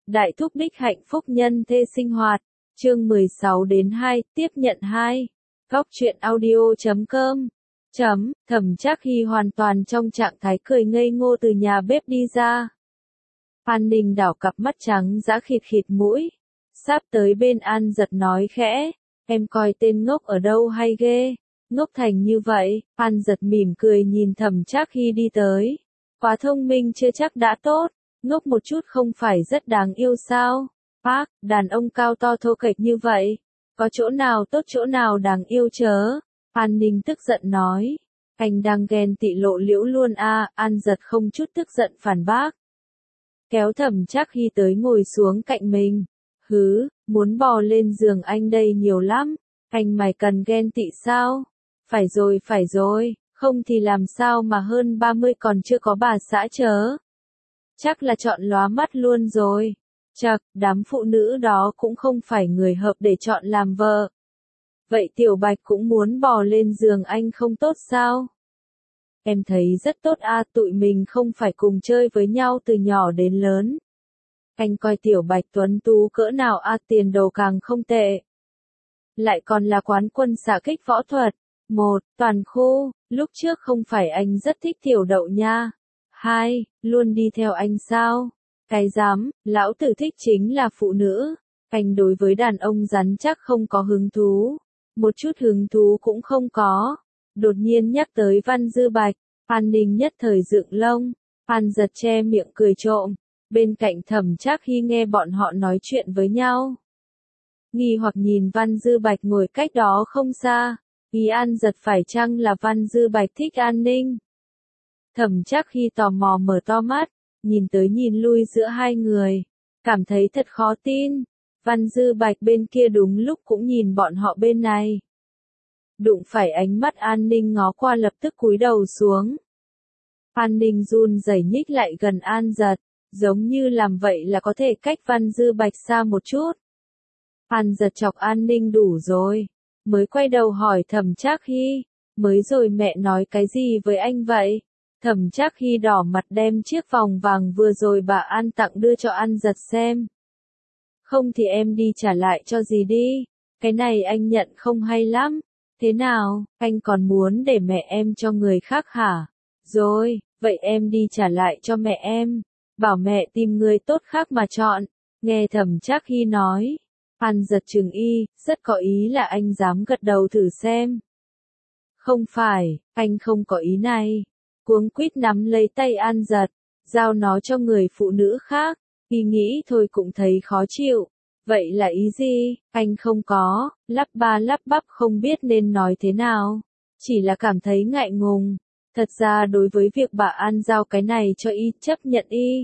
Đại thúc đích hạnh phúc nhân thê sinh hoạt. Chương 16 đến 2, tiếp nhận 2. Góc truyện audio.com. Thẩm Trác Hy hoàn toàn trong trạng thái cười ngây ngô từ nhà bếp đi ra. An Ninh đảo cặp mắt trắng dã khịt khịt mũi. Sắp tới bên An Giật nói khẽ, em coi tên ngốc ở đâu hay ghê, ngốc thành như vậy. An Giật mỉm cười nhìn Thẩm Trác Hy đi tới. Quá thông minh chưa chắc đã tốt, ngốc một chút không phải rất đáng yêu sao? Bác, đàn ông cao to thô kệch như vậy, có chỗ nào tốt chỗ nào đáng yêu chớ? An Ninh tức giận nói. Anh đang ghen tị lộ liễu luôn à? An Giật không chút tức giận phản bác. Kéo Thẩm Trác Hy tới ngồi xuống cạnh mình. Muốn bò lên giường anh đây nhiều lắm. Anh mày cần ghen tị sao? Phải rồi, không thì làm sao mà hơn 30 còn chưa có bà xã chớ. Chắc là chọn lóa mắt luôn rồi. Chậc, đám phụ nữ đó cũng không phải người hợp để chọn làm vợ. Vậy Tiểu Bạch cũng muốn bò lên giường anh không tốt sao? Em thấy rất tốt à, tụi mình không phải cùng chơi với nhau từ nhỏ đến lớn. Anh coi Tiểu Bạch tuấn tú cỡ nào à, tiền đồ càng không tệ. Lại còn là quán quân xạ kích võ thuật. 1. Toàn khu, lúc trước không phải anh rất thích Tiểu Đậu nha. 2. Luôn đi theo anh sao? Cái dám, lão tử thích chính là phụ nữ. Anh đối với đàn ông rắn chắc không có hứng thú. Một chút hứng thú cũng không có. Đột nhiên nhắc tới Văn Dư Bạch, An Ninh nhất thời dựng lông. An Giật che miệng cười trộm. Bên cạnh Thẩm Trác Hy nghe bọn họ nói chuyện với nhau. Nghi hoặc nhìn Văn Dư Bạch ngồi cách đó không xa. Ý An Giật phải chăng là Văn Dư Bạch thích An Ninh? Thẩm Trác Hy tò mò mở to mắt, nhìn tới nhìn lui giữa hai người. Cảm thấy thật khó tin. Văn Dư Bạch bên kia đúng lúc cũng nhìn bọn họ bên này. Đụng phải ánh mắt An Ninh ngó qua lập tức cúi đầu xuống. An Ninh run rẩy nhích lại gần An Giật, giống như làm vậy là có thể cách Văn Dư Bạch xa một chút. An Giật chọc An Ninh đủ rồi, mới quay đầu hỏi Thẩm Trác Hy, mới rồi mẹ nói cái gì với anh vậy? Thẩm Trác Hy đỏ mặt đem chiếc vòng vàng vừa rồi bà An tặng đưa cho An Giật xem. Không thì em đi trả lại cho dì đi, cái này anh nhận không hay lắm. Thế nào, anh còn muốn để mẹ em cho người khác hả? Rồi, vậy em đi trả lại cho mẹ em, bảo mẹ tìm người tốt khác mà chọn. Nghe Thẩm Trác Hy nói, An Giật chừng y, rất có ý là anh dám gật đầu thử xem. Không phải, anh không có ý này. Cuống quýt nắm lấy tay An Giật, giao nó cho người phụ nữ khác. Y nghĩ thôi cũng thấy khó chịu. Vậy là ý gì? Anh không có, lắp ba lắp bắp không biết nên nói thế nào. Chỉ là cảm thấy ngại ngùng. Thật ra đối với việc bà An giao cái này cho y, chấp nhận y.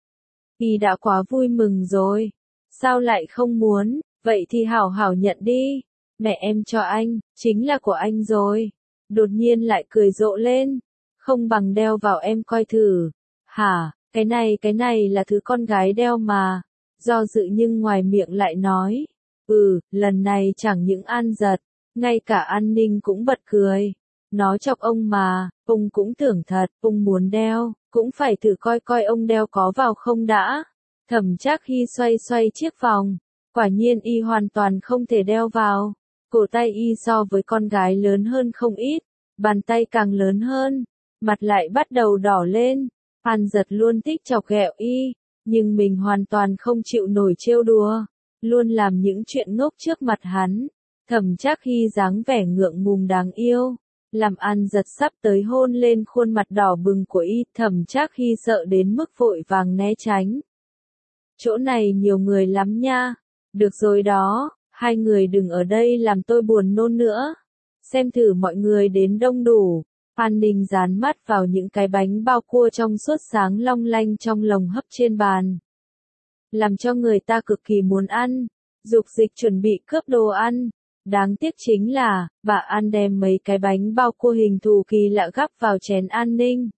Y đã quá vui mừng rồi. Sao lại không muốn? Vậy thì hảo hảo nhận đi. Mẹ em cho anh, chính là của anh rồi. Đột nhiên lại cười rộ lên. Không bằng đeo vào em coi thử. Hả, cái này là thứ con gái đeo mà. Do dự nhưng ngoài miệng lại nói. Lần này chẳng những An Giật, ngay cả An Ninh cũng bật cười. Nó chọc ông mà, ông cũng tưởng thật, ông muốn đeo, cũng phải thử coi coi ông đeo có vào không đã. Thẩm Trác Hy xoay chiếc vòng, quả nhiên y hoàn toàn không thể đeo vào. Cổ tay y so với con gái lớn hơn không ít, bàn tay càng lớn hơn, mặt lại bắt đầu đỏ lên. An Giật luôn thích chọc ghẹo y, nhưng mình hoàn toàn không chịu nổi trêu đùa, luôn làm những chuyện ngốc trước mặt hắn. Thẩm Trác Hy dáng vẻ ngượng ngùng đáng yêu, làm An Giật sắp tới hôn lên khuôn mặt đỏ bừng của y. Thẩm Trác Hy sợ đến mức vội vàng né tránh. Chỗ này nhiều người lắm nha. Được rồi đó, hai người đừng ở đây làm tôi buồn nôn nữa. Xem thử mọi người đến đông đủ. An Ninh dán mắt vào những cái bánh bao cua trong suốt sáng long lanh trong lồng hấp trên bàn. Làm cho người ta cực kỳ muốn ăn. Dục dịch chuẩn bị cướp đồ ăn. Đáng tiếc chính là, bà An đem mấy cái bánh bao cua hình thù kỳ lạ gắp vào chén An Ninh.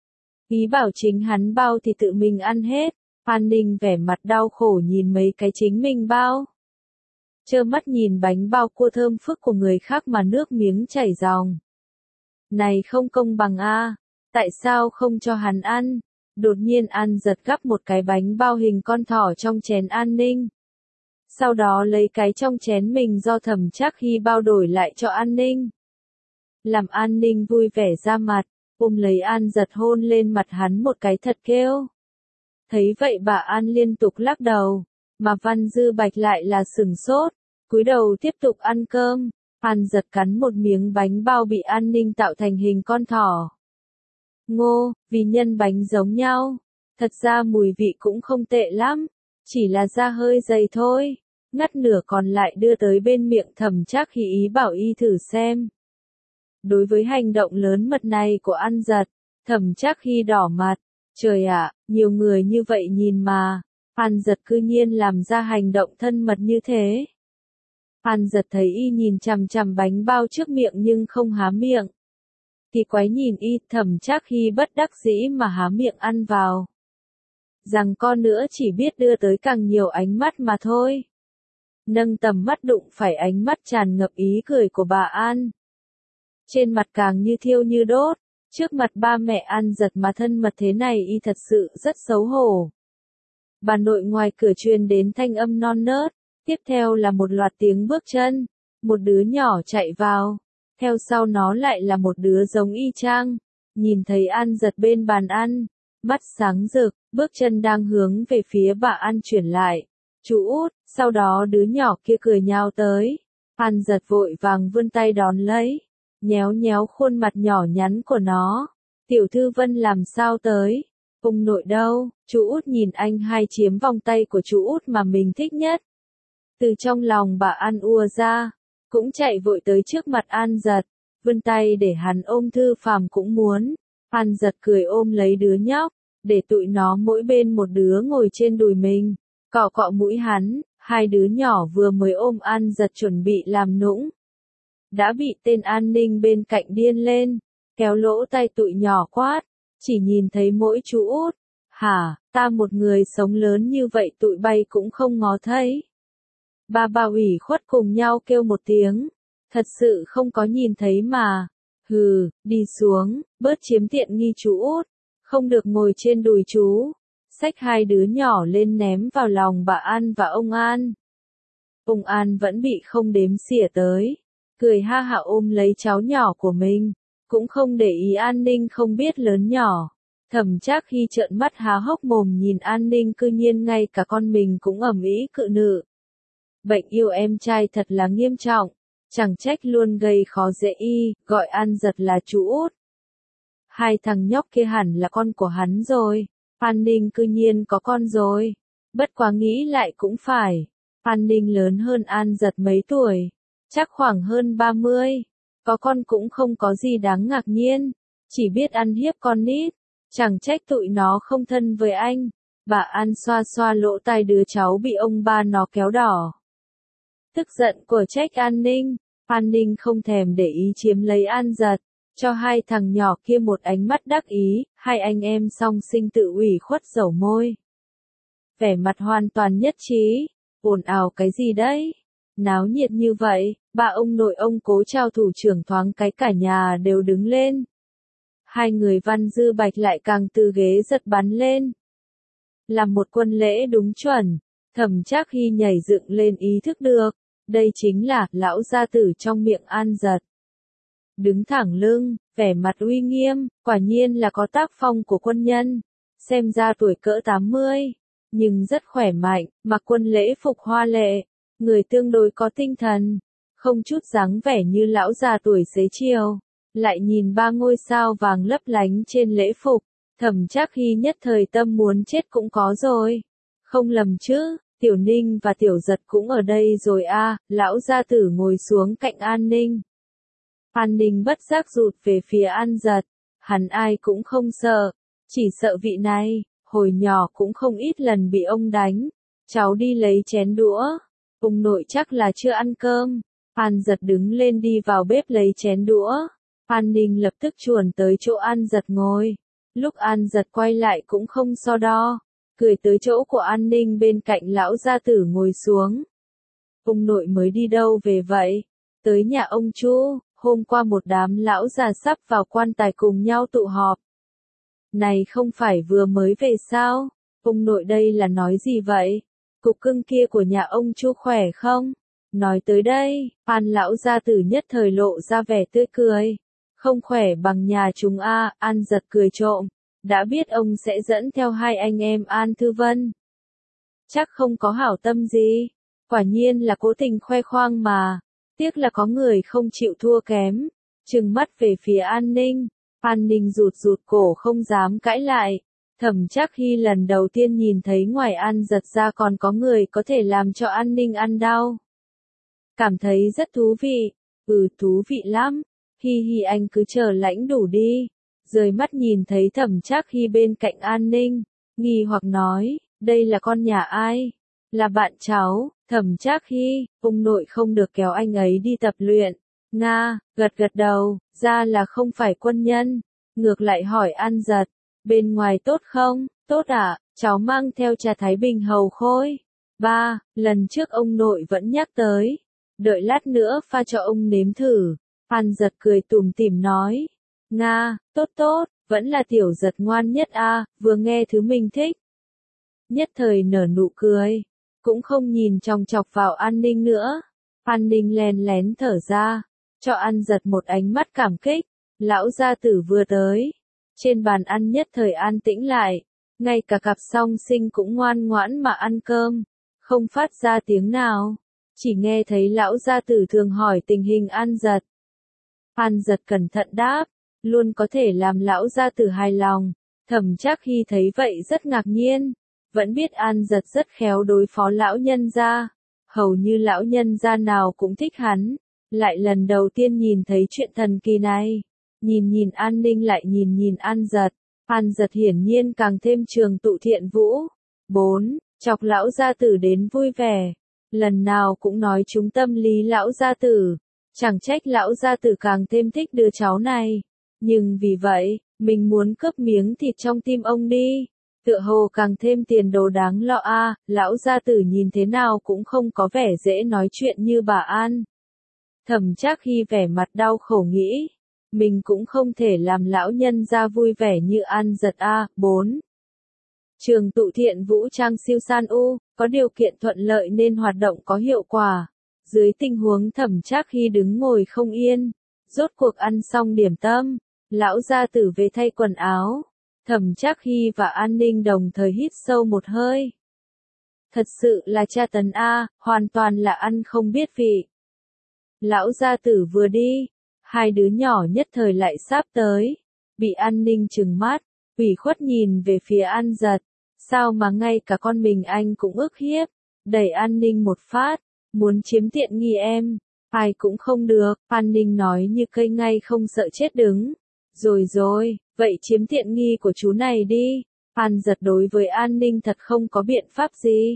Ý bảo chính hắn bao thì tự mình ăn hết. An Ninh vẻ mặt đau khổ nhìn mấy cái chính mình bao. Trơ mắt nhìn bánh bao cua thơm phức của người khác mà nước miếng chảy ròng. Này không công bằng a, tại sao không cho hắn ăn? Đột nhiên An Giật gắp một cái bánh bao hình con thỏ trong chén An Ninh. Sau đó lấy cái trong chén mình do Thẩm Trác Hy bao đổi lại cho An Ninh. Làm An Ninh vui vẻ ra mặt, ôm lấy An Giật hôn lên mặt hắn một cái thật kêu. Thấy vậy bà An liên tục lắc đầu, mà Văn Dư Bạch lại là sửng sốt, cúi đầu tiếp tục ăn cơm. An Giật cắn một miếng bánh bao bị An Ninh tạo thành hình con thỏ. Ngô, vì nhân bánh giống nhau, thật ra mùi vị cũng không tệ lắm, chỉ là da hơi dày thôi. Ngắt nửa còn lại đưa tới bên miệng Thẩm Trác Hy ý bảo y thử xem. Đối với hành động lớn mật này của An Giật, Thẩm Trác Hy đỏ mặt. Trời ạ, nhiều người như vậy nhìn mà. An Giật cư nhiên làm ra hành động thân mật như thế. An Giật thấy y nhìn chằm chằm bánh bao trước miệng nhưng không há miệng. Thì quái nhìn y, Thẩm Trác Hy bất đắc dĩ mà há miệng ăn vào. Rằng con nữa chỉ biết đưa tới càng nhiều ánh mắt mà thôi. Nâng tầm mắt đụng phải ánh mắt tràn ngập ý cười của bà An. Trên mặt càng như thiêu như đốt. Trước mặt ba mẹ An Giật mà thân mật thế này y thật sự rất xấu hổ. Bà nội ngoài cửa truyền đến thanh âm non nớt, tiếp theo là một loạt tiếng bước chân, một đứa nhỏ chạy vào, theo sau nó lại là một đứa giống y chang, nhìn thấy An Giật bên bàn ăn, mắt sáng rực, bước chân đang hướng về phía bà An chuyển lại, chú út, sau đó đứa nhỏ kia cười nhào tới, An Giật vội vàng vươn tay đón lấy. Nhéo nhéo khuôn mặt nhỏ nhắn của nó. Tiểu thư Vân làm sao tới? Ông nội đâu? Chú út nhìn anh hai chiếm vòng tay của chú út mà mình thích nhất. Từ trong lòng bà An ùa ra, cũng chạy vội tới trước mặt An Giật, vươn tay để hắn ôm Thư Phàm cũng muốn. An Giật cười ôm lấy đứa nhóc, để tụi nó mỗi bên một đứa ngồi trên đùi mình, cọ cọ mũi hắn. Hai đứa nhỏ vừa mới ôm An Giật chuẩn bị làm nũng. Đã bị tên an ninh bên cạnh điên lên, kéo lỗ tay tụi nhỏ quát, chỉ nhìn thấy mỗi chú út. Hả, ta một người sống lớn như vậy tụi bay cũng không ngó thấy. Bà ủy khuất cùng nhau kêu một tiếng, thật sự không có nhìn thấy mà. Hừ, đi xuống, bớt chiếm tiện nghi chú út, không được ngồi trên đùi chú. Xách hai đứa nhỏ lên ném vào lòng bà An và ông An. Ông An vẫn bị không đếm xỉa tới. Cười ha hả ôm lấy cháu nhỏ của mình, cũng không để ý An Ninh không biết lớn nhỏ. Thẩm Trác Hy trợn mắt há hốc mồm nhìn An Ninh cư nhiên ngay cả con mình cũng ầm ĩ cự nữ. Bệnh yêu em trai thật là nghiêm trọng, chẳng trách luôn gây khó dễ y, gọi An Giật là chú út. Hai thằng nhóc kia hẳn là con của hắn rồi, An Ninh cư nhiên có con rồi. Bất quá nghĩ lại cũng phải, An Ninh lớn hơn An Giật mấy tuổi. Chắc khoảng hơn 30, có con cũng không có gì đáng ngạc nhiên, chỉ biết ăn hiếp con nít, chẳng trách tụi nó không thân với anh. Bà An xoa xoa lỗ tai đứa cháu bị ông ba nó kéo đỏ. Tức giận của trách An Ninh không thèm để ý chiếm lấy An Giật, cho hai thằng nhỏ kia một ánh mắt đắc ý, hai anh em song sinh tự ủy khuất dẩu môi. Vẻ mặt hoàn toàn nhất trí, ồn ào cái gì đấy? Náo nhiệt như vậy, ba ông nội ông Cố Trao thủ trưởng thoáng cái cả nhà đều đứng lên. Hai người Văn Dư Bạch lại càng từ ghế giật bắn lên. Làm một quân lễ đúng chuẩn, Thẩm Trác Hy nhảy dựng lên ý thức được, đây chính là lão gia tử trong miệng An Giật. Đứng thẳng lưng, vẻ mặt uy nghiêm, quả nhiên là có tác phong của quân nhân, xem ra tuổi cỡ 80, nhưng rất khỏe mạnh, mặc quân lễ phục hoa lệ. Người tương đối có tinh thần, không chút dáng vẻ như lão già tuổi xế chiều, lại nhìn ba ngôi sao vàng lấp lánh trên lễ phục, Thẩm Trác Hy nhất thời tâm muốn chết cũng có rồi. Không lầm chứ, Tiểu Ninh và Tiểu Giật cũng ở đây rồi a. Lão gia tử ngồi xuống cạnh An Ninh. An Ninh bất giác rụt về phía An Giật, hắn ai cũng không sợ, chỉ sợ vị này, hồi nhỏ cũng không ít lần bị ông đánh. Cháu đi lấy chén đũa. Ông nội chắc là chưa ăn cơm. An Giật đứng lên đi vào bếp lấy chén đũa. An Ninh lập tức chuồn tới chỗ An Giật ngồi. Lúc An Giật quay lại cũng không so đo, cười tới chỗ của An Ninh bên cạnh lão gia tử ngồi xuống. Ông nội mới đi đâu về vậy? Tới nhà ông Chu, hôm qua một đám lão già sắp vào quan tài cùng nhau tụ họp. Này không phải vừa mới về sao? Ông nội đây là nói gì vậy? Cục cưng kia của nhà ông Chu khỏe không? Nói tới đây, An lão gia tử nhất thời lộ ra vẻ tươi cười. Không khỏe bằng nhà chúng a, An giật cười trộm. Đã biết ông sẽ dẫn theo hai anh em An Thư Vân. Chắc không có hảo tâm gì. Quả nhiên là cố tình khoe khoang mà. Tiếc là có người không chịu thua kém. Trừng mắt về phía An Ninh. An Ninh rụt rụt cổ không dám cãi lại. Thẩm Trác Hy lần đầu tiên nhìn thấy ngoài An giật ra còn có người có thể làm cho An Ninh ăn đau. Cảm thấy rất thú vị. Thú vị lắm. Hi hi, anh cứ chờ lãnh đủ đi. Rời mắt nhìn thấy Thẩm Trác Hy bên cạnh An Ninh. Nghi hoặc nói, đây là con nhà ai? Là bạn cháu. Thẩm Trác Hy, ông nội không được kéo anh ấy đi tập luyện. Nga, gật gật đầu, ra là không phải quân nhân. Ngược lại hỏi An giật, bên ngoài tốt không? Tốt ạ, cháu mang theo trà Thái Bình hầu khôi. Ba, lần trước ông nội vẫn nhắc tới. Đợi lát nữa pha cho ông nếm thử. An giật cười tủm tỉm nói. Nga, tốt tốt, vẫn là tiểu giật ngoan nhất a, vừa nghe thứ mình thích. Nhất thời nở nụ cười, cũng không nhìn chòng chọc vào An Ninh nữa. An Ninh lén lén thở ra, cho An giật một ánh mắt cảm kích. Lão gia tử vừa tới, trên bàn ăn nhất thời an tĩnh lại, ngay cả cặp song sinh cũng ngoan ngoãn mà ăn cơm, không phát ra tiếng nào, chỉ nghe thấy lão gia tử thường hỏi tình hình An giật. An giật cẩn thận đáp, luôn có thể làm lão gia tử hài lòng. Thẩm Trác Hy thấy vậy rất ngạc nhiên, vẫn biết An giật rất khéo đối phó lão nhân gia, hầu như lão nhân gia nào cũng thích hắn, lại lần đầu tiên nhìn thấy chuyện thần kỳ này. Nhìn An Ninh lại nhìn An giật hiển nhiên càng thêm trường tụ thiện vũ. 4. Chọc lão gia tử đến vui vẻ, lần nào cũng nói trúng tâm lý lão gia tử, chẳng trách lão gia tử càng thêm thích đứa cháu này. Nhưng vì vậy, mình muốn cướp miếng thịt trong tim ông đi. Tựa hồ càng thêm tiền đồ đáng lo a, lão gia tử nhìn thế nào cũng không có vẻ dễ nói chuyện như bà An. Thẩm Trác Hy vẻ mặt đau khổ nghĩ, mình cũng không thể làm lão nhân gia vui vẻ như An giật a. 4. Trường tụ thiện vũ trang siêu san có điều kiện thuận lợi nên hoạt động có hiệu quả. Dưới tình huống Thẩm Trác Hy đứng ngồi không yên, rốt cuộc ăn xong điểm tâm, lão gia tử về thay quần áo. Thẩm Trác Hy và An Ninh đồng thời hít sâu một hơi. Thật sự là tra tấn a, hoàn toàn là ăn không biết vị. Lão gia tử vừa đi, hai đứa nhỏ nhất thời lại sáp tới, bị An Ninh trừng mắt, ủy khuất nhìn về phía An giật, sao mà ngay cả con mình anh cũng ức hiếp, đẩy An Ninh một phát, muốn chiếm tiện nghi em, ai cũng không được. An Ninh nói như cây ngay không sợ chết đứng. Rồi, vậy chiếm tiện nghi của chú này đi. An giật đối với An Ninh thật không có biện pháp gì.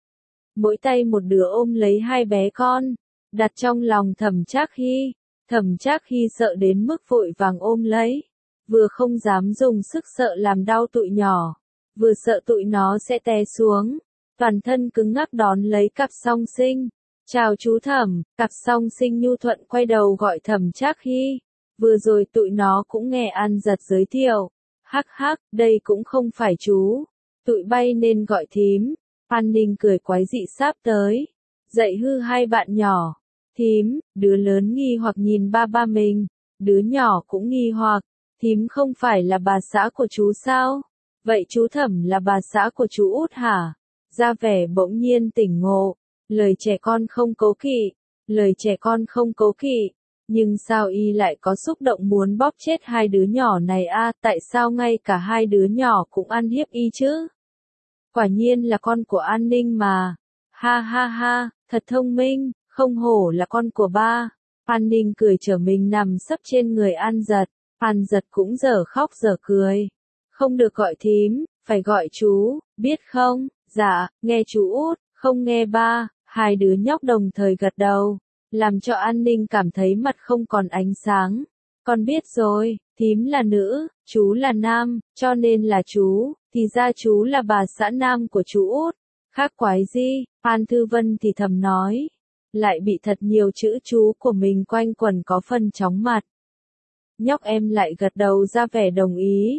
Mỗi tay một đứa ôm lấy hai bé con, đặt trong lòng Thẩm Trác Hy. Thẩm Trác Hy sợ đến mức vội vàng ôm lấy, vừa không dám dùng sức sợ làm đau tụi nhỏ, vừa sợ tụi nó sẽ té xuống, toàn thân cứng ngắc đón lấy cặp song sinh. Chào chú Thẩm, cặp song sinh nhu thuận quay đầu gọi Thẩm Trác Hy. Vừa rồi tụi nó cũng nghe An giật giới thiệu. Hắc hắc, đây cũng không phải chú. Tụi bay nên gọi thím. An Ninh cười quái dị sáp tới. Dạy hư hai bạn nhỏ. Thím, đứa lớn nghi hoặc nhìn ba mình. Đứa nhỏ cũng nghi hoặc. Thím không phải là bà xã của chú sao? Vậy chú Thẩm là bà xã của chú út hả? Ra vẻ bỗng nhiên tỉnh ngộ. Lời trẻ con không cố kỵ. Lời trẻ con không cố kỵ. Nhưng sao y lại có xúc động muốn bóp chết hai đứa nhỏ này a? Tại sao ngay cả hai đứa nhỏ cũng ăn hiếp y chứ? Quả nhiên là con của An Ninh mà. Ha ha ha, thật thông minh, không hổ là con của ba. An Ninh cười trở mình nằm sấp trên người An giật. An giật cũng dở khóc dở cười. Không được gọi thím, phải gọi chú, biết không? Dạ, nghe chú út, không nghe ba. Hai đứa nhóc đồng thời gật đầu, làm cho An Ninh cảm thấy mặt không còn ánh sáng. Con biết rồi, thím là nữ, chú là nam, cho nên là chú, thì ra chú là bà xã nam của chú út. Khác quái gì, An Thư Vân thì thầm nói. Lại bị thật nhiều chữ chú của mình quanh quẩn có phần chóng mặt. Nhóc em lại gật đầu ra vẻ đồng ý.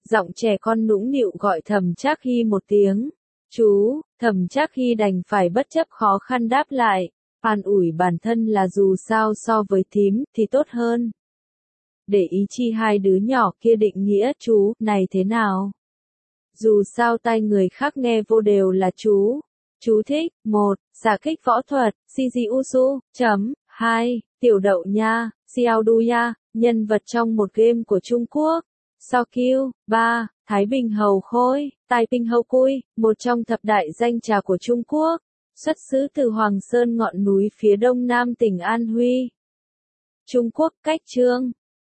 Giọng trẻ con nũng nịu gọi Thẩm Trác Hy một tiếng. Chú, Thẩm Trác Hy đành phải bất chấp khó khăn đáp lại. An ủi bản thân là dù sao so với thím thì tốt hơn. Để ý chi hai đứa nhỏ kia định nghĩa chú này thế nào. Dù sao tai người khác nghe vô đều là chú. Chú thích, 1. Xạ kích võ thuật, Shiji Usu, 2. Tiểu đậu nha, Xiao Du Ya, nhân vật trong một game của Trung Quốc. Sao Kiêu, 3. Thái Bình Hầu Khôi, Tai Ping Hầu Cui, một trong thập đại danh trà của Trung Quốc. Xuất xứ từ Hoàng Sơn ngọn núi phía đông nam tỉnh An Huy. Trung Quốc. Cách chương